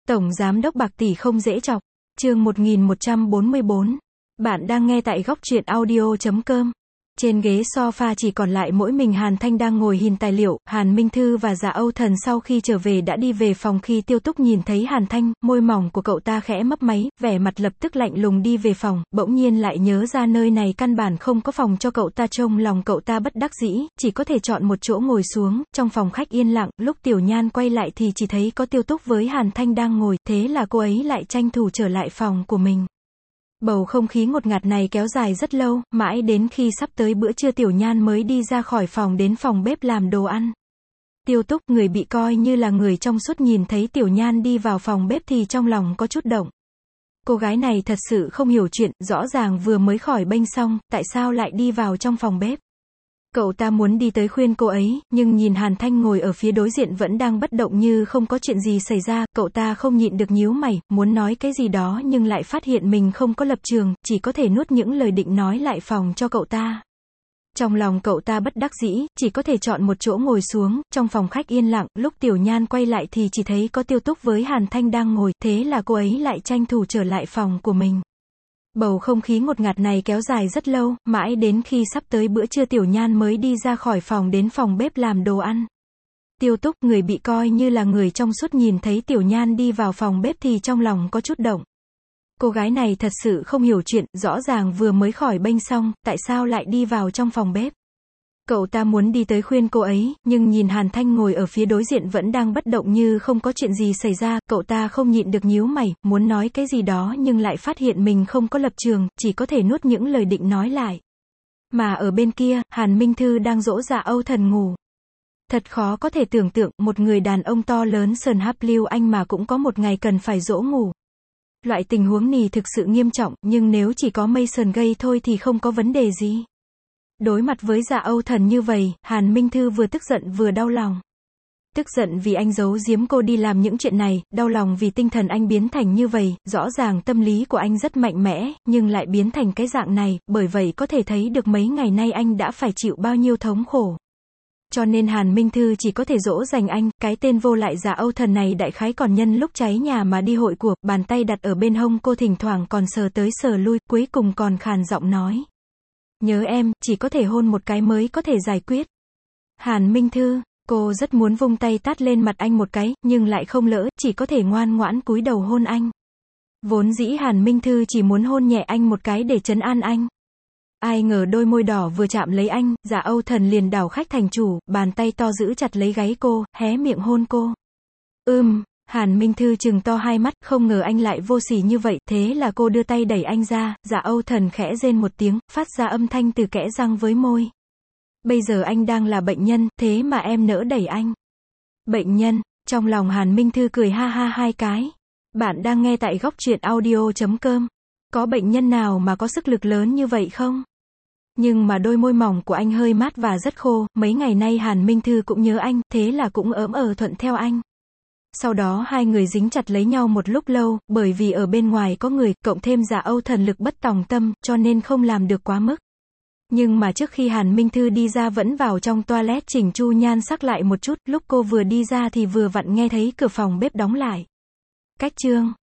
Tổng Giám đốc bạc tỷ không dễ chọc. Chương 1144. Bạn đang nghe tại góc truyện audio.com. Trên ghế sofa chỉ còn lại mỗi mình Hàn Thanh đang ngồi nhìn tài liệu. Hàn Minh Thư và Dạ Âu Thần sau khi trở về đã đi về phòng. Khi Tiêu Túc nhìn thấy Hàn Thanh, môi mỏng của cậu ta khẽ mấp máy, vẻ mặt lập tức lạnh lùng đi về phòng. Bỗng nhiên lại nhớ ra nơi này căn bản không có phòng cho cậu ta trông, lòng cậu ta bất đắc dĩ, chỉ có thể chọn một chỗ ngồi xuống. Trong phòng khách yên lặng, lúc Tiểu Nhan quay lại thì chỉ thấy có Tiêu Túc với Hàn Thanh đang ngồi, thế là cô ấy lại tranh thủ trở lại phòng của mình. Bầu không khí ngột ngạt này kéo dài rất lâu, mãi đến khi sắp tới bữa trưa Tiểu Nhan mới đi ra khỏi phòng đến phòng bếp làm đồ ăn. Tiêu Túc, người bị coi như là người trong suốt, nhìn thấy Tiểu Nhan đi vào phòng bếp thì trong lòng có chút động. Cô gái này thật sự không hiểu chuyện, rõ ràng vừa mới khỏi bênh xong, tại sao lại đi vào trong phòng bếp. Cậu ta muốn đi tới khuyên cô ấy, nhưng nhìn Hàn Thanh ngồi ở phía đối diện vẫn đang bất động như không có chuyện gì xảy ra, cậu ta không nhịn được nhíu mày, muốn nói cái gì đó nhưng lại phát hiện mình không có lập trường, chỉ có thể nuốt những lời định nói lại phòng cho cậu ta. Trong lòng cậu ta bất đắc dĩ, chỉ có thể chọn một chỗ ngồi xuống. Trong phòng khách yên lặng, lúc Tiểu Nhan quay lại thì chỉ thấy có Tiêu Túc với Hàn Thanh đang ngồi, thế là cô ấy lại tranh thủ trở lại phòng của mình. Bầu không khí ngột ngạt này kéo dài rất lâu, mãi đến khi sắp tới bữa trưa Tiểu Nhan mới đi ra khỏi phòng đến phòng bếp làm đồ ăn. Tiêu Túc, người bị coi như là người trong suốt, nhìn thấy Tiểu Nhan đi vào phòng bếp thì trong lòng có chút động. Cô gái này thật sự không hiểu chuyện, rõ ràng vừa mới khỏi bênh xong, tại sao lại đi vào trong phòng bếp. Cậu ta muốn đi tới khuyên cô ấy, nhưng nhìn Hàn Thanh ngồi ở phía đối diện vẫn đang bất động như không có chuyện gì xảy ra, cậu ta không nhịn được nhíu mày, muốn nói cái gì đó nhưng lại phát hiện mình không có lập trường, chỉ có thể nuốt những lời định nói lại. Mà ở bên kia, Hàn Minh Thư đang dỗ Dạ Âu Thần ngủ. Thật khó có thể tưởng tượng, một người đàn ông to lớn sờn háp lưu anh mà cũng có một ngày cần phải dỗ ngủ. Loại tình huống này thực sự nghiêm trọng, nhưng nếu chỉ có mây sờn gây thôi thì không có vấn đề gì. Đối mặt với Dạ Âu Thần như vậy, Hàn Minh Thư vừa tức giận vừa đau lòng. Tức giận vì anh giấu giếm cô đi làm những chuyện này, đau lòng vì tinh thần anh biến thành như vậy, rõ ràng tâm lý của anh rất mạnh mẽ, nhưng lại biến thành cái dạng này, bởi vậy có thể thấy được mấy ngày nay anh đã phải chịu bao nhiêu thống khổ. Cho nên Hàn Minh Thư chỉ có thể dỗ dành anh, cái tên vô lại Dạ Âu Thần này đại khái còn nhân lúc cháy nhà mà đi hội của, bàn tay đặt ở bên hông cô thỉnh thoảng còn sờ tới sờ lui, cuối cùng còn khàn giọng nói. Nhớ em, chỉ có thể hôn một cái mới có thể giải quyết. Hàn Minh Thư, cô rất muốn vung tay tát lên mặt anh một cái, nhưng lại không lỡ, chỉ có thể ngoan ngoãn cúi đầu hôn anh. Vốn dĩ Hàn Minh Thư chỉ muốn hôn nhẹ anh một cái để trấn an anh. Ai ngờ đôi môi đỏ vừa chạm lấy anh, Dạ Âu Thần liền đảo khách thành chủ, bàn tay to giữ chặt lấy gáy cô, hé miệng hôn cô. Hàn Minh Thư trừng to hai mắt, không ngờ anh lại vô sỉ như vậy, thế là cô đưa tay đẩy anh ra, Dạ Âu Thần khẽ rên một tiếng, phát ra âm thanh từ kẽ răng với môi. Bây giờ anh đang là bệnh nhân, thế mà em nỡ đẩy anh. Bệnh nhân, trong lòng Hàn Minh Thư cười ha ha hai cái. Bạn đang nghe tại góc truyện audio.com. Có bệnh nhân nào mà có sức lực lớn như vậy không? Nhưng mà đôi môi mỏng của anh hơi mát và rất khô, mấy ngày nay Hàn Minh Thư cũng nhớ anh, thế là cũng thuận theo anh. Sau đó hai người dính chặt lấy nhau một lúc lâu, bởi vì ở bên ngoài có người, cộng thêm Dạ Âu Thần lực bất tòng tâm, cho nên không làm được quá mức. Nhưng mà trước khi Hàn Minh Thư đi ra vẫn vào trong toilet chỉnh chu nhan sắc lại một chút, lúc cô vừa đi ra thì vừa vặn nghe thấy cửa phòng bếp đóng lại. Cách chương